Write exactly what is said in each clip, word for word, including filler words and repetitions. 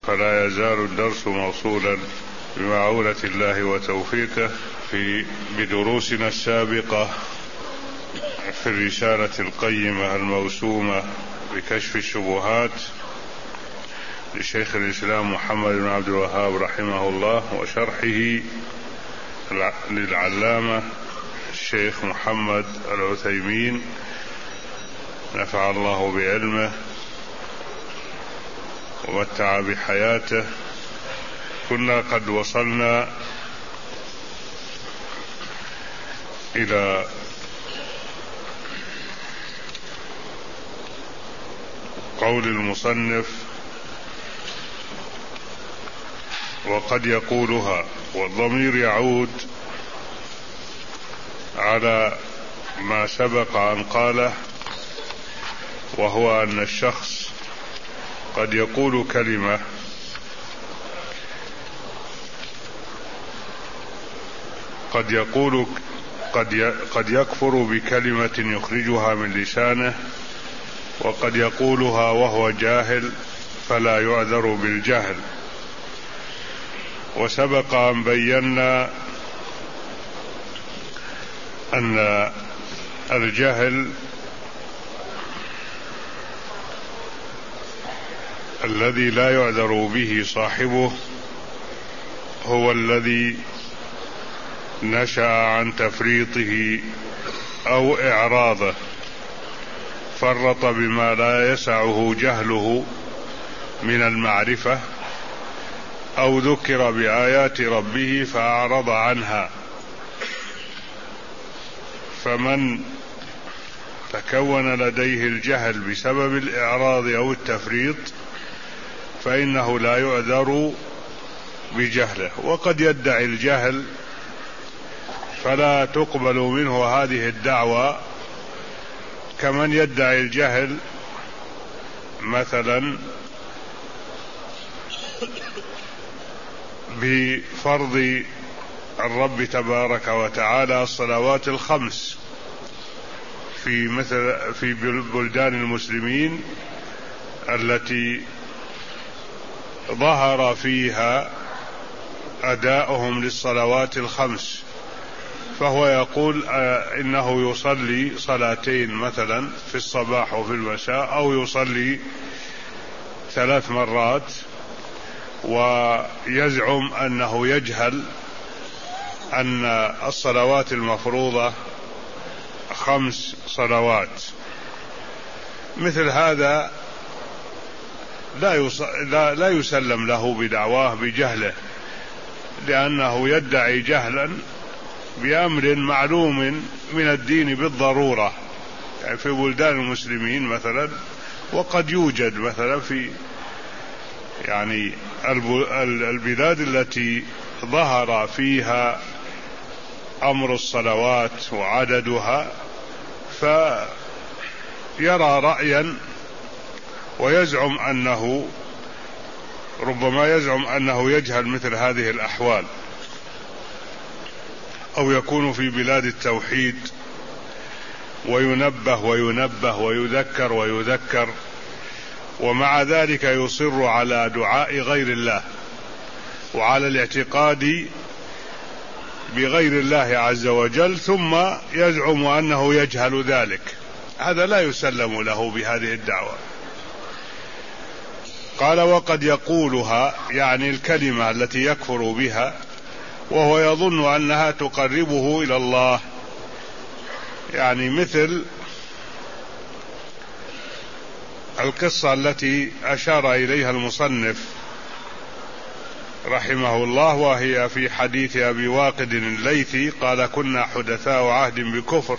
فلا يزال الدرس موصولا بمعونة الله وتوفيقه في بدروسنا السابقة في الرسالة القيمة الموسومة بكشف الشبهات لشيخ الإسلام محمد بن عبد الوهاب رحمه الله، وشرحه للعلامة الشيخ محمد العثيمين نفع الله بعلمه ومتع بحياته. كنا قد وصلنا إلى قول المصنف: وقد يقولها، والضمير يعود على ما سبق أن قاله، وهو أن الشخص قد يقول كلمة قد يقول قد قد يكفر بكلمة يخرجها من لسانه، وقد يقولها وهو جاهل فلا يعذر بالجهل. وسبق أن بينا أن الجهل الذي لا يعذر به صاحبه هو الذي نشأ عن تفريطه أو إعراضه، فرط بما لا يسعه جهله من المعرفة، أو ذكر بآيات ربه فأعرض عنها. فمن تكون لديه الجهل بسبب الإعراض أو التفريط فإنه لا يعذر بجهله، وقد يدعي الجهل فلا تقبل منه هذه الدعوة، كمن يدعي الجهل مثلا بفرض الرب تبارك وتعالى الصلوات الخمس في مثل في بلدان المسلمين التي ظهر فيها أداؤهم للصلوات الخمس، فهو يقول إنه يصلي صلاتين مثلا في الصباح وفي المساء، أو يصلي ثلاث مرات، ويزعم أنه يجهل أن الصلوات المفروضة خمس صلوات. مثل هذا لا, يص... لا... لا يسلم له بدعواه بجهله، لأنه يدعي جهلا بأمر معلوم من الدين بالضرورة، يعني في بلدان المسلمين مثلا، وقد يوجد مثلا في يعني البلاد التي ظهر فيها أمر الصلوات وعددها، فيرى رأيا ويزعم أنه ربما يزعم أنه يجهل مثل هذه الأحوال، أو يكون في بلاد التوحيد وينبه وينبه ويذكر ويذكر، ومع ذلك يصر على دعاء غير الله وعلى الاعتقاد بغير الله عز وجل، ثم يزعم أنه يجهل ذلك. هذا لا يسلم له بهذه الدعوة. قال: وقد يقولها، يعني الكلمة التي يكفر بها وهو يظن أنها تقربه إلى الله، يعني مثل القصة التي أشار إليها المصنف رحمه الله، وهي في حديث أبي واقد الليثي قال: كنا حدثاء عهد بكفر،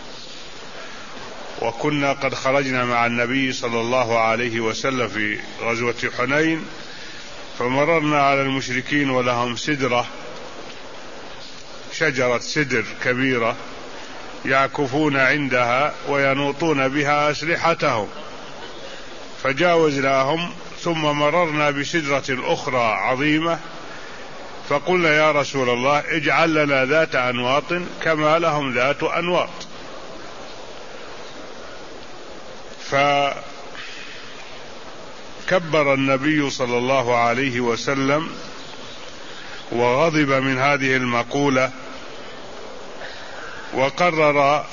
وكنا قد خرجنا مع النبي صلى الله عليه وسلم في غزوة حنين، فمررنا على المشركين ولهم سدرة، شجرة سدر كبيرة، يعكفون عندها وينوطون بها أسلحتهم، فجاوزناهم ثم مررنا بسدرة أخرى عظيمة، فقلنا: يا رسول الله اجعل لنا ذات أنواط كما لهم ذات أنواط. ف كبر النبي صلى الله عليه وسلم وغضب من هذه المقولة، وقرر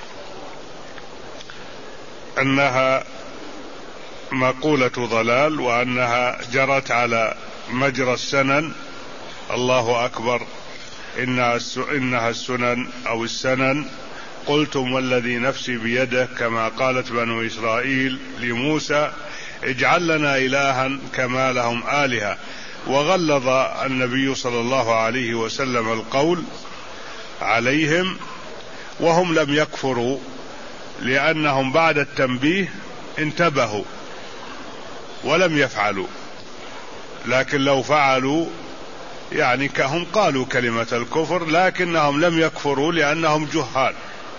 أنها مقولة ضلال، وأنها جرت على مجرى السنن. الله أكبر، إنها السنن أو السنن. قلتم والذي نفسي بيده، كما قالت بنو إسرائيل لموسى اجعل لنا إلها كما لهم آلهة. وغلظ النبي صلى الله عليه وسلم القول عليهم، وهم لم يكفروا، لأنهم بعد التنبيه انتبهوا ولم يفعلوا. لكن لو فعلوا يعني كهم قالوا كلمة الكفر، لكنهم لم يكفروا لأنهم جهال.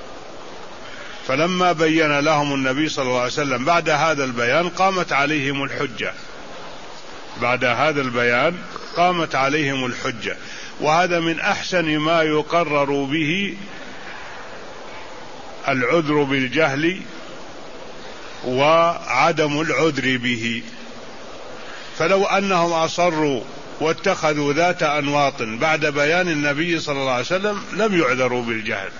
فلما بين لهم النبي صلى الله عليه وسلم بعد هذا البيان قامت عليهم الحجة، بعد هذا البيان قامت عليهم الحجة. وهذا من أحسن ما يقرر به العذر بالجهل وعدم العذر به. فلو أنهم أصروا واتخذوا ذات أنواط بعد بيان النبي صلى الله عليه وسلم لم يعذروا بالجهل،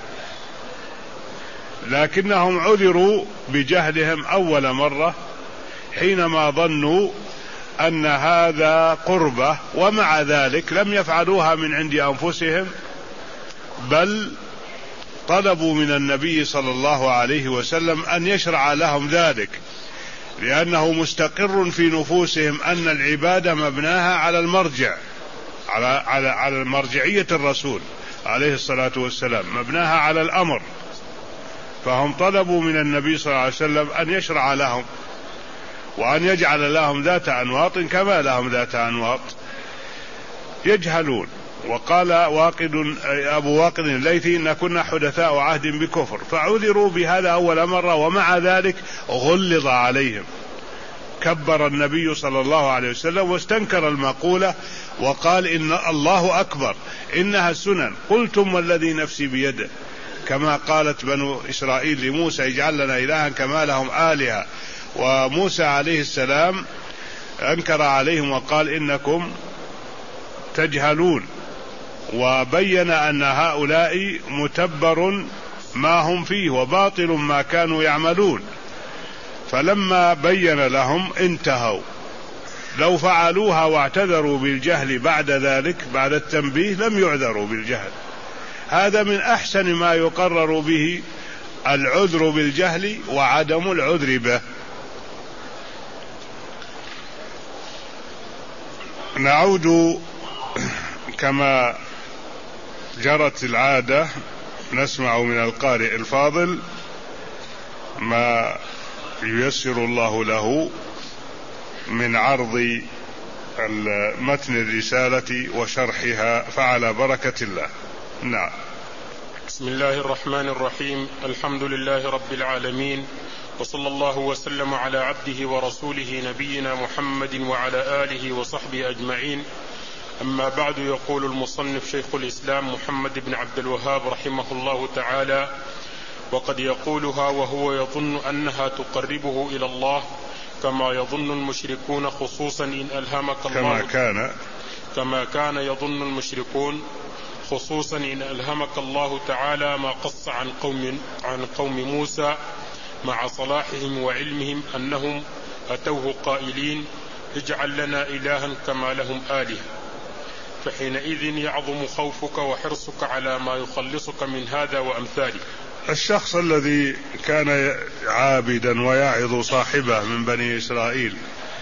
لكنهم عذروا بجهلهم أول مرة حينما ظنوا أن هذا قربة، ومع ذلك لم يفعلوها من عند أنفسهم، بل طلبوا من النبي صلى الله عليه وسلم أن يشرع لهم ذلك، لأنه مستقر في نفوسهم أن العبادة مبناها على المرجع، على على على مرجعية الرسول عليه الصلاة والسلام، مبناها على الأمر. فهم طلبوا من النبي صلى الله عليه وسلم أن يشرع لهم وأن يجعل لهم ذات أنواط كما لهم ذات أنواط. يجهلون. وقال واقد أبو واقد الليثي إن كنا حدثاء عهد بكفر، فعذروا بهذا أول مرة، ومع ذلك غلظ عليهم. كبر النبي صلى الله عليه وسلم واستنكر المقولة وقال إن الله أكبر، إنها السنن. قلتم والذي نفسي بيده، كما قالت بنو إسرائيل لموسى اجعل لنا إلها كما لهم آلهة. وموسى عليه السلام أنكر عليهم وقال إنكم تجهلون، وبين أن هؤلاء متبر ما هم فيه وباطل ما كانوا يعملون. فلما بين لهم انتهوا. لو فعلوها واعتذروا بالجهل بعد ذلك، بعد التنبيه، لم يعذروا بالجهل. هذا من أحسن ما يقرر به العذر بالجهل وعدم العذر به. نعود كما جرت العادة، نسمع من القارئ الفاضل ما ييسر الله له من عرض متن الرسالة وشرحها، فعلى بركة الله. نعم. بسم الله الرحمن الرحيم. الحمد لله رب العالمين، وصلى الله وسلم على عبده ورسوله نبينا محمد وعلى آله وصحبه أجمعين. أما بعد، يقول المصنف شيخ الإسلام محمد بن عبد الوهاب رحمه الله تعالى: وقد يقولها وهو يظن أنها تقربه إلى الله، كما يظن المشركون، خصوصا إن ألهمك الله كما كان كما كان يظن المشركون خصوصا إن ألهمك الله تعالى ما قص عن قوم عن قوم موسى مع صلاحهم وعلمهم أنهم أتوه قائلين اجعل لنا إلها كما لهم آلهة، فحينئذ يعظم خوفك وحرصك على ما يخلصك من هذا وأمثاله. الشخص الذي كان عابدا ويعظ صاحبه من بني إسرائيل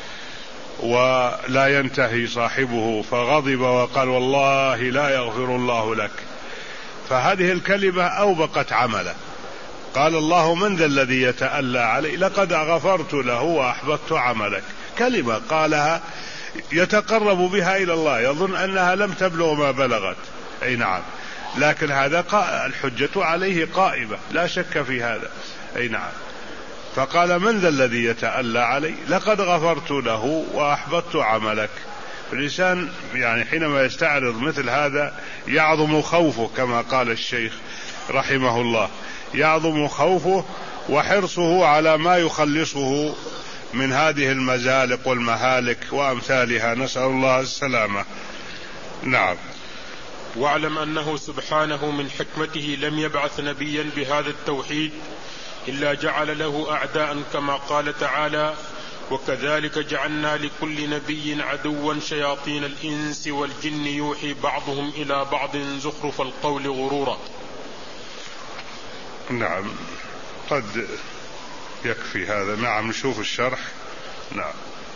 ولا ينتهي صاحبه، فغضب وقال والله لا يغفر الله لك، فهذه الكلمة أوبقت عمله. قال الله من ذا الذي يتألى علي، لقد غفرت له وأحبطت عملك. كلمة قالها يتقرب بها إلى الله، يظن أنها لم تبلغ ما بلغت. أي نعم، لكن هذا الحجة عليه قائمة، لا شك في هذا. أي نعم. فقال من ذا الذي يتألى علي، لقد غفرت له وأحبطت عملك. الإنسان يعني حينما يستعرض مثل هذا يعظم خوفه، كما قال الشيخ رحمه الله، يعظم خوفه وحرصه على ما يخلصه من هذه المزالق والمهالك وأمثالها، نسأل الله السلامة. نعم. واعلم أنه سبحانه من حكمته لم يبعث نبيا بهذا التوحيد إلا جعل له أعداء، كما قال تعالى: وكذلك جعلنا لكل نبي عدوا شياطين الإنس والجن يوحي بعضهم إلى بعض زخرف القول غرورا. نعم، قد يكفي هذا. نعم، نشوف الشرح. نعم.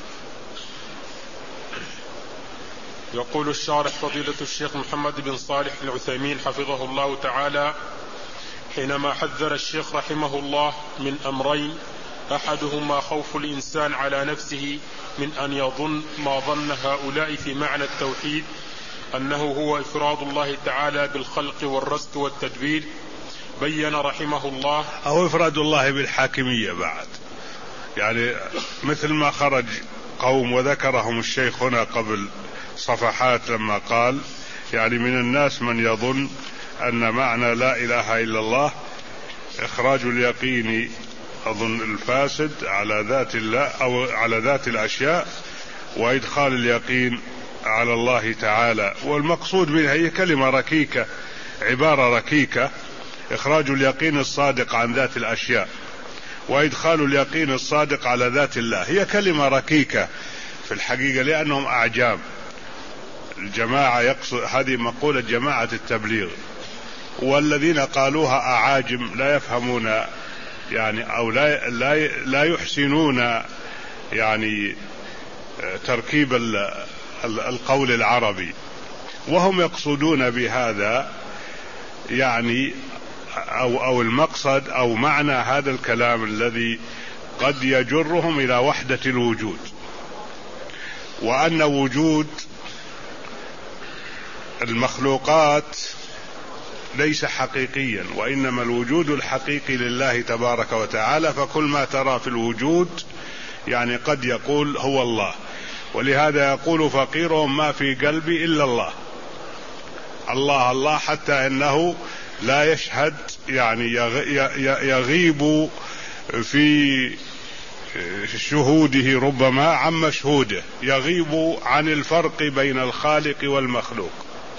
يقول الشارح فضيلة الشيخ محمد بن صالح العثيمين حفظه الله تعالى: حينما حذر الشيخ رحمه الله من أمرين، أحدهما خوف الإنسان على نفسه من أن يظن ما ظن هؤلاء في معنى التوحيد أنه هو إفراد الله تعالى بالخلق والرزق والتدبير، بين رحمه الله أو إفراد الله بالحاكمية بعد، يعني مثل ما خرج قوم وذكرهم الشيخ هنا قبل صفحات لما قال: يعني من الناس من يظن أن معنى لا إله إلا الله إخراج اليقين أظن الفاسد على ذات الله أو على ذات الأشياء، وإدخال اليقين على الله تعالى. والمقصود منها هي كلمة ركيكة، عبارة ركيكة: إخراج اليقين الصادق عن ذات الأشياء وإدخال اليقين الصادق على ذات الله. هي كلمة ركيكة في الحقيقة، لأنهم أعجام. الجماعة يقصد هذه مقولة جماعة التبليغ، والذين قالوها أعاجم لا يفهمون يعني أو لا لا لا يحسنون يعني تركيب القول العربي، وهم يقصدون بهذا يعني أو أو المقصد أو معنى هذا الكلام الذي قد يجرهم إلى وحدة الوجود، وأن وجود المخلوقات ليس حقيقيا، وإنما الوجود الحقيقي لله تبارك وتعالى. فكل ما ترى في الوجود يعني قد يقول هو الله، ولهذا يقول فقيرهم ما في قلبي إلا الله، الله الله، حتى إنه لا يشهد يعني يغيب في شهوده ربما عن مشهوده، يغيب عن الفرق بين الخالق والمخلوق،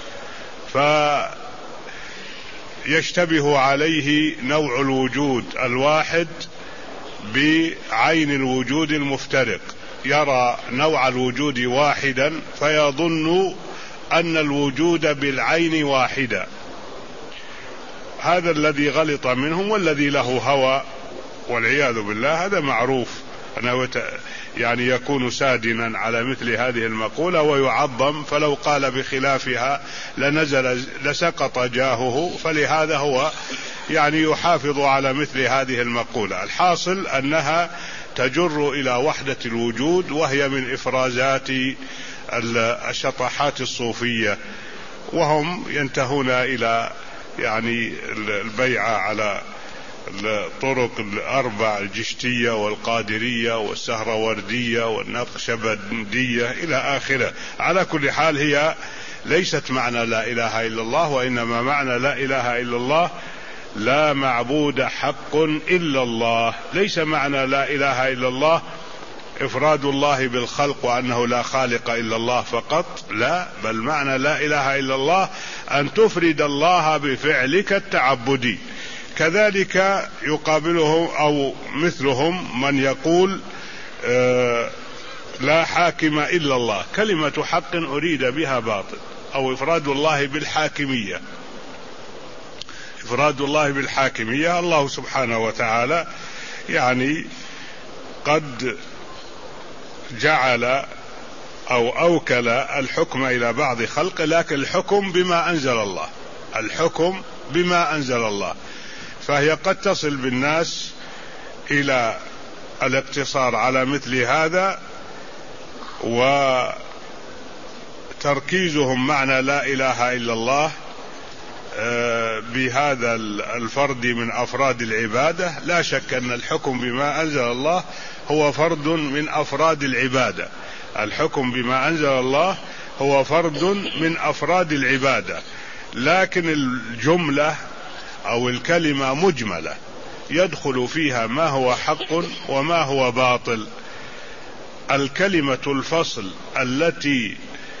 فيشتبه عليه نوع الوجود الواحد بعين الوجود المفترق، يرى نوع الوجود واحدا فيظن أن الوجود بالعين واحدا. هذا الذي غلط منهم والذي له هوى والعياذ بالله. هذا معروف أنه يعني يكون سادنا على مثل هذه المقولة ويعظم، فلو قال بخلافها لنزل لسقط جاهه، فلهذا هو يعني يحافظ على مثل هذه المقولة. الحاصل أنها تجر إلى وحدة الوجود، وهي من إفرازات الشطحات الصوفية، وهم ينتهون إلى يعني البيعة على الطرق الأربع: الجشتية والقادرية والسهروردية والنقشبندية إلى آخره. على كل حال هي ليست معنى لا إله إلا الله، وإنما معنى لا إله إلا الله لا معبود حق إلا الله. ليس معنى لا إله إلا الله إفراد الله بالخلق وأنه لا خالق إلا الله فقط، لا، بل معنى لا إله إلا الله أن تفرد الله بفعلك التعبدي. كذلك يقابلهم أو مثلهم من يقول آه لا حاكم إلا الله، كلمة حق أريد بها باطل، أو إفراد الله بالحاكمية. إفراد الله بالحاكمية، الله سبحانه وتعالى يعني قد جعل أو أوكل الحكم إلى بعض خلقه، لكن الحكم بما أنزل الله، الحكم بما أنزل الله، فهي قد تصل بالناس إلى الاقتصار على مثل هذا، وتركيزهم معنى لا إله إلا الله بهذا الفرد من أفراد العبادة. لا شك أن الحكم بما أنزل الله هو فرد من أفراد العبادة، الحكم بما أنزل الله هو فرد من أفراد العبادة، لكن الجملة أو الكلمة مجملة يدخل فيها ما هو حق وما هو باطل، الكلمة الفصل التي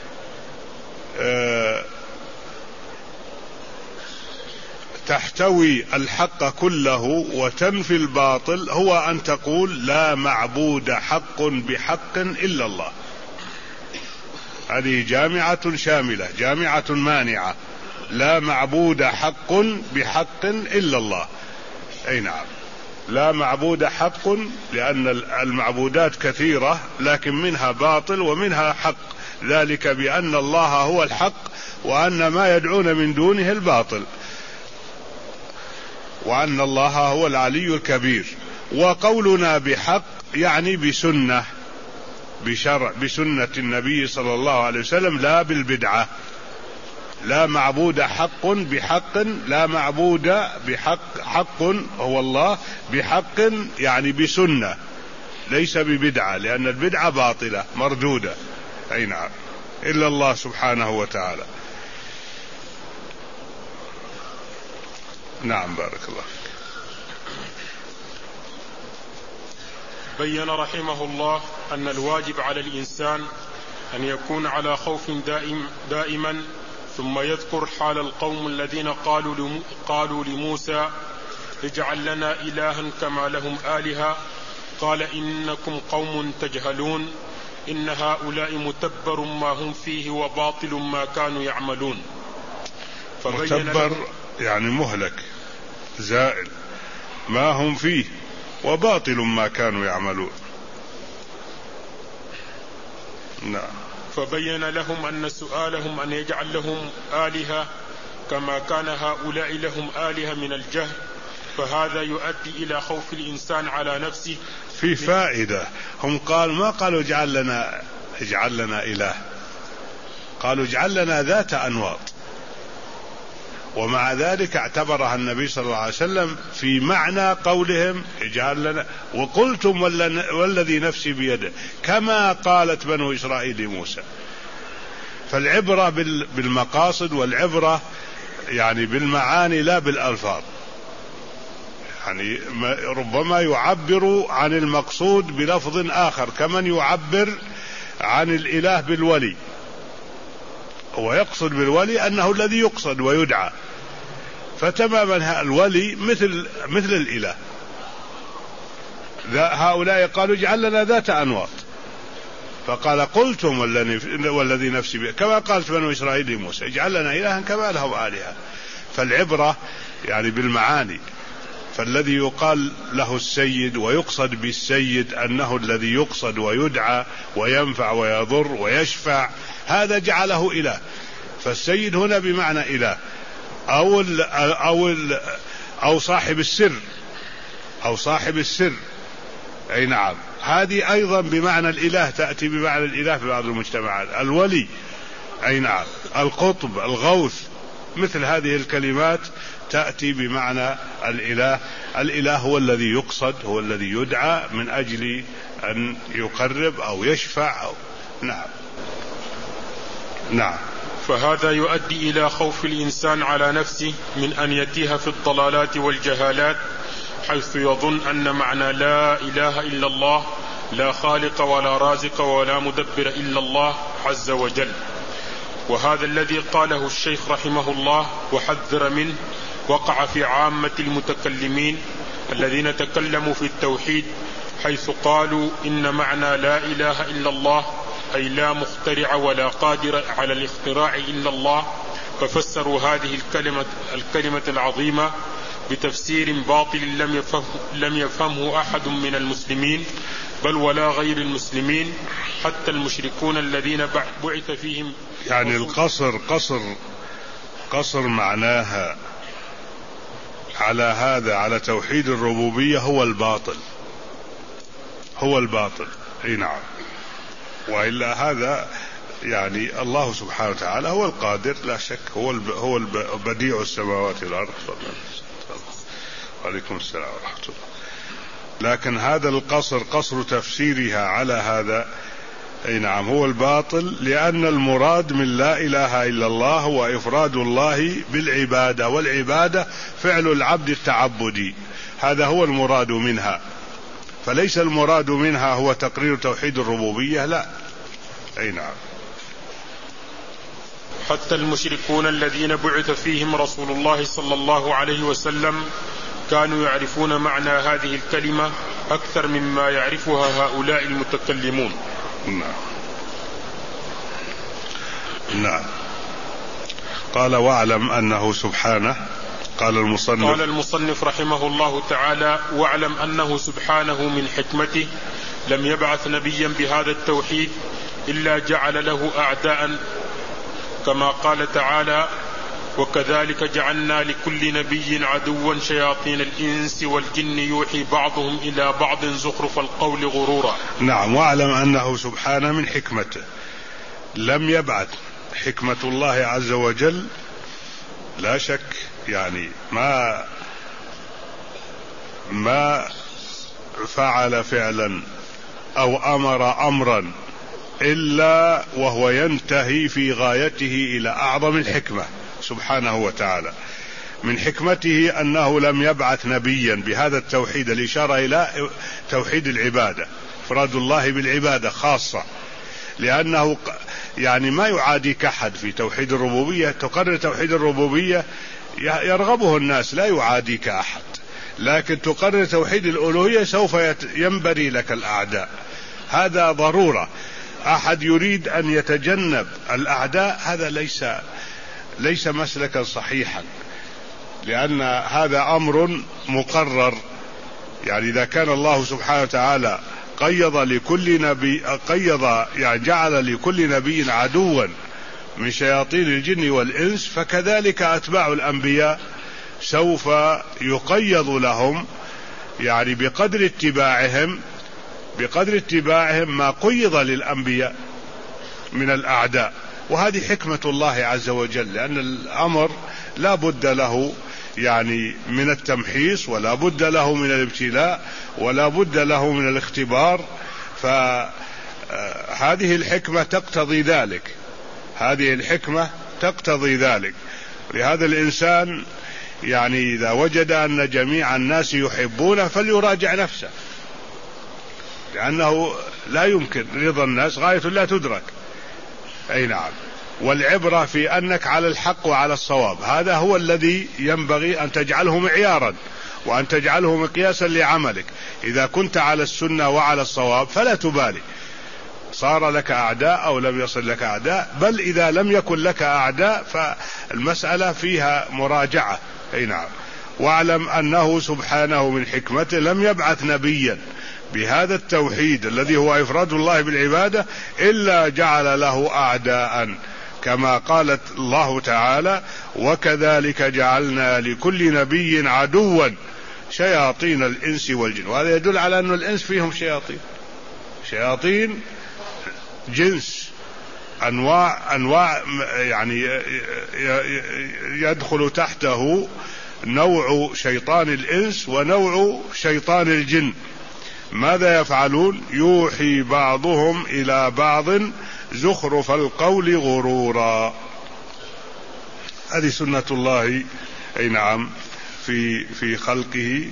تحتوي الحق كله وتنفي الباطل هو أن تقول لا معبود حق بحق إلا الله. هذه جامعة شاملة، جامعة مانعة، لا معبود حق بحق إلا الله. أي نعم، لا معبود حق، لأن المعبودات كثيرة لكن منها باطل ومنها حق، ذلك بأن الله هو الحق وأن ما يدعون من دونه الباطل، وأن الله هو العلي الكبير. وقولنا بحق يعني بسنة، بشرع، بسنة النبي صلى الله عليه وسلم، لا بالبدعة. لا معبود حق بحق، لا معبود بحق، حق هو الله، بحق يعني بسنة، ليس ببدعة، لأن البدعة باطلة مردودة. أي نعم، إلا الله سبحانه وتعالى. نعم، بارك الله فيك. بين رحمه الله أن الواجب على الإنسان أن يكون على خوف دائم دائما، ثم يذكر حال القوم الذين قالوا قالوا لموسى اجعل لنا إلها كما لهم آلهة، قال إنكم قوم تجهلون، إن هؤلاء متبر ما هم فيه وباطل ما كانوا يعملون. متبر يعني مهلك زائل، ما هم فيه وباطل ما كانوا يعملون. نعم. فبين لهم أن سؤالهم أن يجعل لهم آلهة كما كان هؤلاء لهم آلهة من الجهل، فهذا يؤدي إلى خوف الإنسان على نفسه. في فائدة، هم قال ما قالوا اجعل لنا اجعل لنا إله، قالوا اجعل لنا ذات أنواط، ومع ذلك اعتبرها النبي صلى الله عليه وسلم في معنى قولهم اجعل لنا، وقلتم والذي نفسي بيده، كما قالت بنو إسرائيل لموسى. فالعبرة بالمقاصد، والعبرة يعني بالمعاني لا بالألفاظ. يعني ربما يعبر عن المقصود بلفظ آخر، كمن يعبر عن الإله بالولي، هو يقصد بالولي أنه الذي يقصد ويدعى، فتماما الولي مثل مثل الإله. هؤلاء قالوا اجعل لنا ذات أنواط، فقال قلتم والذي نفسي به، كما قالت بنو إسرائيل لموسى اجعل لنا إلها كما لهم آلهة. فالعبرة يعني بالمعاني، فالذي يقال له السيد ويقصد بالسيد أنه الذي يقصد ويدعى وينفع ويضر ويشفع، هذا جعله إله. فالسيد هنا بمعنى إله، أو ال أو ال أو صاحب السر، أو صاحب السر. أي نعم، هذه أيضا بمعنى الإله، تأتي بمعنى الإله في بعض المجتمعات. الولي، أي نعم، القطب، الغوث، مثل هذه الكلمات تأتي بمعنى الإله. الإله هو الذي يقصد، هو الذي يدعى من أجل أن يقرب أو يشفع أو نعم. نعم. فهذا يؤدي إلى خوف الإنسان على نفسه من أن يتيه في الضلالات والجهالات، حيث يظن أن معنى لا إله إلا الله لا خالق ولا رازق ولا مدبر إلا الله عز وجل. وهذا الذي قاله الشيخ رحمه الله وحذر منه وقع في عامة المتكلمين الذين تكلموا في التوحيد، حيث قالوا إن معنى لا إله إلا الله أي لا مخترع ولا قادر على الاختراع إلا الله، ففسروا هذه الكلمة, الكلمة العظيمة بتفسير باطل لم يفهم لم يفهمه أحد من المسلمين، بل ولا غير المسلمين، حتى المشركون الذين بعث فيهم. يعني القصر قصر قصر معناها على هذا، على توحيد الربوبية، هو الباطل، هو الباطل. اي نعم. وإلا هذا يعني الله سبحانه وتعالى هو القادر لا شك، هو هو بديع السماوات والأرض. وعليكم السلام ورحمة الله. لكن هذا القصر قصر تفسيرها على هذا، أي نعم، هو الباطل، لأن المراد من لا إله إلا الله هو إفراد الله بالعبادة، والعبادة فعل العبد التعبدي، هذا هو المراد منها. فليس المراد منها هو تقرير توحيد الربوبية، لا. أي نعم. حتى المشركون الذين بعث فيهم رسول الله صلى الله عليه وسلم كانوا يعرفون معنى هذه الكلمة أكثر مما يعرفها هؤلاء المتكلمون. نعم. نعم. قال واعلم أنه سبحانه. قال المصنف قال المصنف رحمه الله تعالى: واعلم أنه سبحانه من حكمته لم يبعث نبيا بهذا التوحيد إلا جعل له أعداء، كما قال تعالى: وكذلك جعلنا لكل نبي عدوا شياطين الإنس والجن يوحي بعضهم إلى بعض زخرف القول غرورا. نعم. واعلم أنه سبحانه من حكمته لم يبعث. حكمة الله عز وجل لا شك يعني ما ما فعل فعلا أو أمر أمرا إلا وهو ينتهي في غايته إلى أعظم الحكمة سبحانه وتعالى. من حكمته أنه لم يبعث نبيا بهذا التوحيد، الإشارة إلى توحيد العبادة، إفراد الله بالعبادة خاصة، لأنه يعني ما يعاديك أحد في توحيد الربوبية. تقرر توحيد الربوبية يرغبه الناس، لا يعاديك أحد، لكن تقرر توحيد الألوهية سوف ينبري لك الأعداء. هذا ضرورة. أحد يريد أن يتجنب الأعداء هذا ليس ليس مسلكا صحيحا، لأن هذا أمر مقرر. يعني إذا كان الله سبحانه وتعالى قيض لكل نبي قيض يعني جعل لكل نبي عدوا من شياطين الجن والإنس، فكذلك أتباع الأنبياء سوف يقيض لهم يعني بقدر اتباعهم بقدر اتباعهم ما قيض للأنبياء من الأعداء. وهذه حكمة الله عز وجل، لأن الأمر لا بد له يعني من التمحيص، ولا بد له من الابتلاء، ولا بد له من الاختبار. فهذه الحكمة تقتضي ذلك هذه الحكمة تقتضي ذلك. لهذا الإنسان يعني إذا وجد أن جميع الناس يحبونه فليراجع نفسه، لأنه لا يمكن رضا الناس غاية لا تدرك. أي نعم. والعبرة في أنك على الحق وعلى الصواب، هذا هو الذي ينبغي أن تجعله معيارا وأن تجعله مقياسا لعملك. إذا كنت على السنة وعلى الصواب فلا تبالي صار لك أعداء أو لم يصل لك أعداء، بل إذا لم يكن لك أعداء فالمسألة فيها مراجعة. أي نعم. واعلم أنه سبحانه من حكمته لم يبعث نبيا بهذا التوحيد الذي هو إفراد الله بالعبادة إلا جعل له أعداء، كما قالت الله تعالى: وكذلك جعلنا لكل نبي عدوا شياطين الإنس والجن. وهذا يدل على أن الإنس فيهم شياطين شياطين جنس أنواع أنواع يعني يدخل تحته نوع شيطان الإنس ونوع شيطان الجن. ماذا يفعلون؟ يوحي بعضهم إلى بعض زخرف القول غرورا. هذه سنة الله أي نعم في في خلقه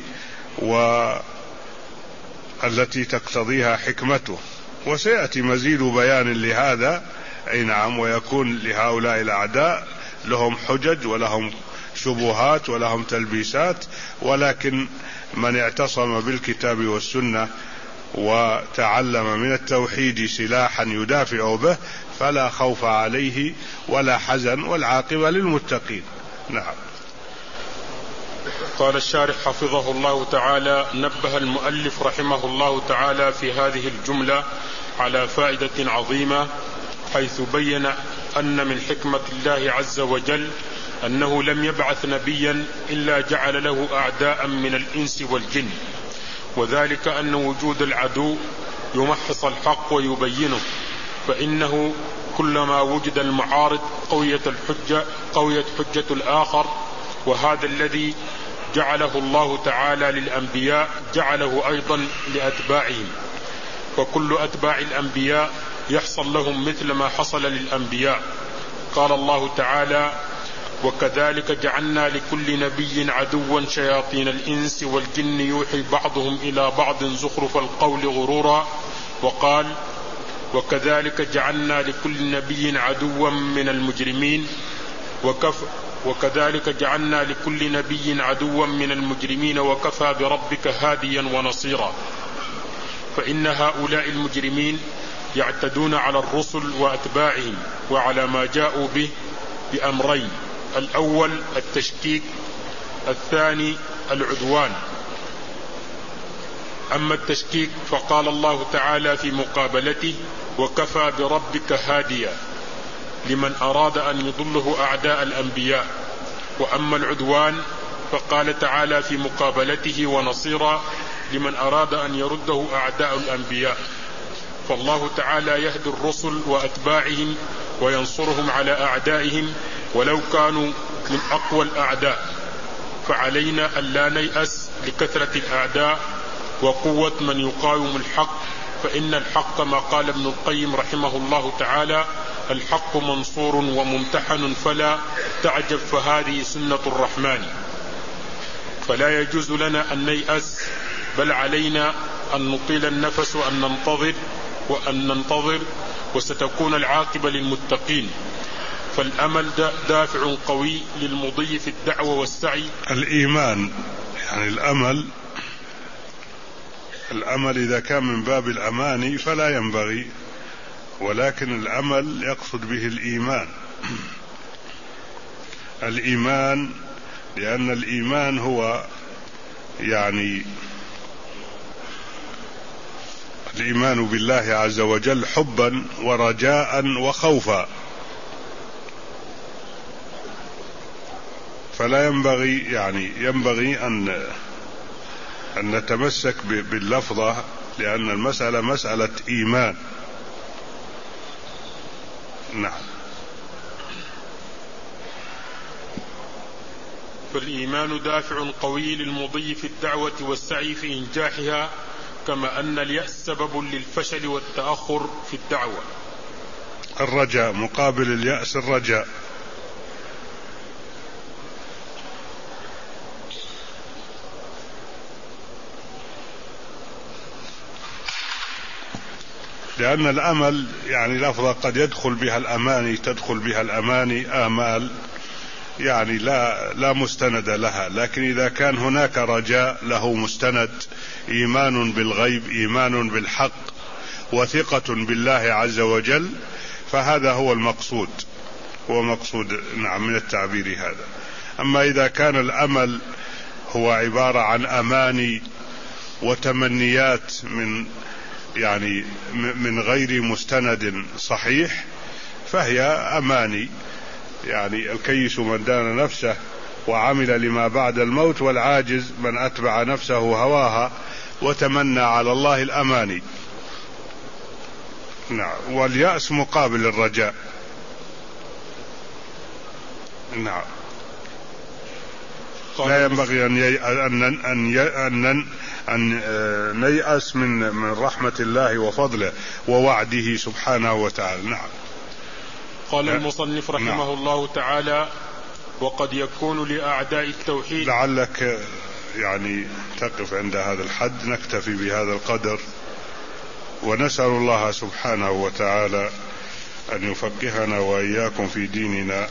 والتي تقتضيها حكمته. وسيأتي مزيد بيان لهذا أي نعم. ويكون لهؤلاء الأعداء لهم حجج ولهم شبهات ولهم تلبيسات، ولكن من اعتصم بالكتاب والسنة وتعلم من التوحيد سلاحا يدافع به فلا خوف عليه ولا حزن، والعاقبة للمتقين. نعم. قال الشارح حفظه الله تعالى: نبه المؤلف رحمه الله تعالى في هذه الجملة على فائدة عظيمة، حيث بين أن من حكمة الله عز وجل أنه لم يبعث نبيا إلا جعل له أعداء من الإنس والجن، وذلك أن وجود العدو يمحص الحق ويبينه، فإنه كلما وجد المعارض قويت الحجة قويت حجة الآخر. وهذا الذي جعله الله تعالى للأنبياء جعله أيضا لأتباعهم، وكل أتباع الأنبياء يحصل لهم مثل ما حصل للأنبياء. قال الله تعالى: وكذلك جعلنا لكل نبي عدوا شياطين الإنس والجن يوحي بعضهم إلى بعض زخرف القول غرورا. وقال وكذلك جعلنا لكل نبي عدوا من المجرمين وكف وكذلك جعلنا لكل نبي عدوا من المجرمين وكفى بربك هاديا ونصيرا. فإن هؤلاء المجرمين يعتدون على الرسل وأتباعهم وعلى ما جاءوا به بأمرين: الأول التشكيك، الثاني العدوان. أما التشكيك فقال الله تعالى في مقابلته: وكفى بربك هاديا، لمن أراد أن يضله أعداء الأنبياء. وأما العدوان فقال تعالى في مقابلته: ونصيرا، لمن أراد أن يرده أعداء الأنبياء. فالله تعالى يهدي الرسل وأتباعهم وينصرهم على أعدائهم ولو كانوا من أقوى الأعداء. فعلينا أن لا نيأس لكثرة الأعداء وقوة من يقاوم الحق، فإن الحق ما قال ابن القيم رحمه الله تعالى: الحق منصور وممتحن فلا تعجب، فهذه سنة الرحمن. فلا يجوز لنا أن نيأس، بل علينا أن نطيل النفس وأن ننتظر وأن ننتظر وستكون العاقبة للمتقين. فالأمل دافع قوي للمضي في الدعوة والسعي. الإيمان يعني الأمل الأمل إذا كان من باب الأماني فلا ينبغي، ولكن الأمل يقصد به الإيمان. الإيمان لأن الإيمان هو يعني الإيمان بالله عز وجل حبا ورجاء وخوفا، فلا ينبغي يعني ينبغي أن أن نتمسك باللفظة، لأن المسألة مسألة إيمان. نعم. فالإيمان دافع قوي للمضي في الدعوة والسعي في إنجاحها، كما أن اليأس سبب للفشل والتأخر في الدعوة. الرجاء مقابل اليأس الرجاء. لأن الأمل يعني لفظة قد يدخل بها الأماني، تدخل بها الأماني آمال يعني لا لا مستند لها، لكن إذا كان هناك رجاء له مستند، إيمان بالغيب، إيمان بالحق، وثقة بالله عز وجل، فهذا هو المقصود، هو مقصود نعم من التعبير هذا. أما إذا كان الأمل هو عبارة عن أماني وتمنيات من يعني من غير مستند صحيح، فهي أماني. يعني الكيس من دان نفسه وعمل لما بعد الموت، والعاجز من أتبع نفسه هواها وتمنى على الله الأماني. نعم. واليأس مقابل الرجاء. نعم. لا ينبغي أن ي... أن أن أن أن نيأس من من رحمة الله وفضله ووعده سبحانه وتعالى. نعم. قال المصنف رحمه نعم. الله تعالى: وقد يكون لأعداء التوحيد. لعلك يعني تقف عند هذا الحد، نكتفي بهذا القدر، ونسأل الله سبحانه وتعالى أن يفقهنا وإياكم في ديننا،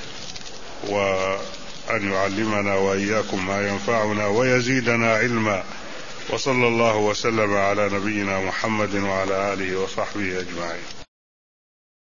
وأن يعلمنا وإياكم ما ينفعنا ويزيدنا علما. وصلى الله وسلم على نبينا محمد وعلى آله وصحبه أجمعين.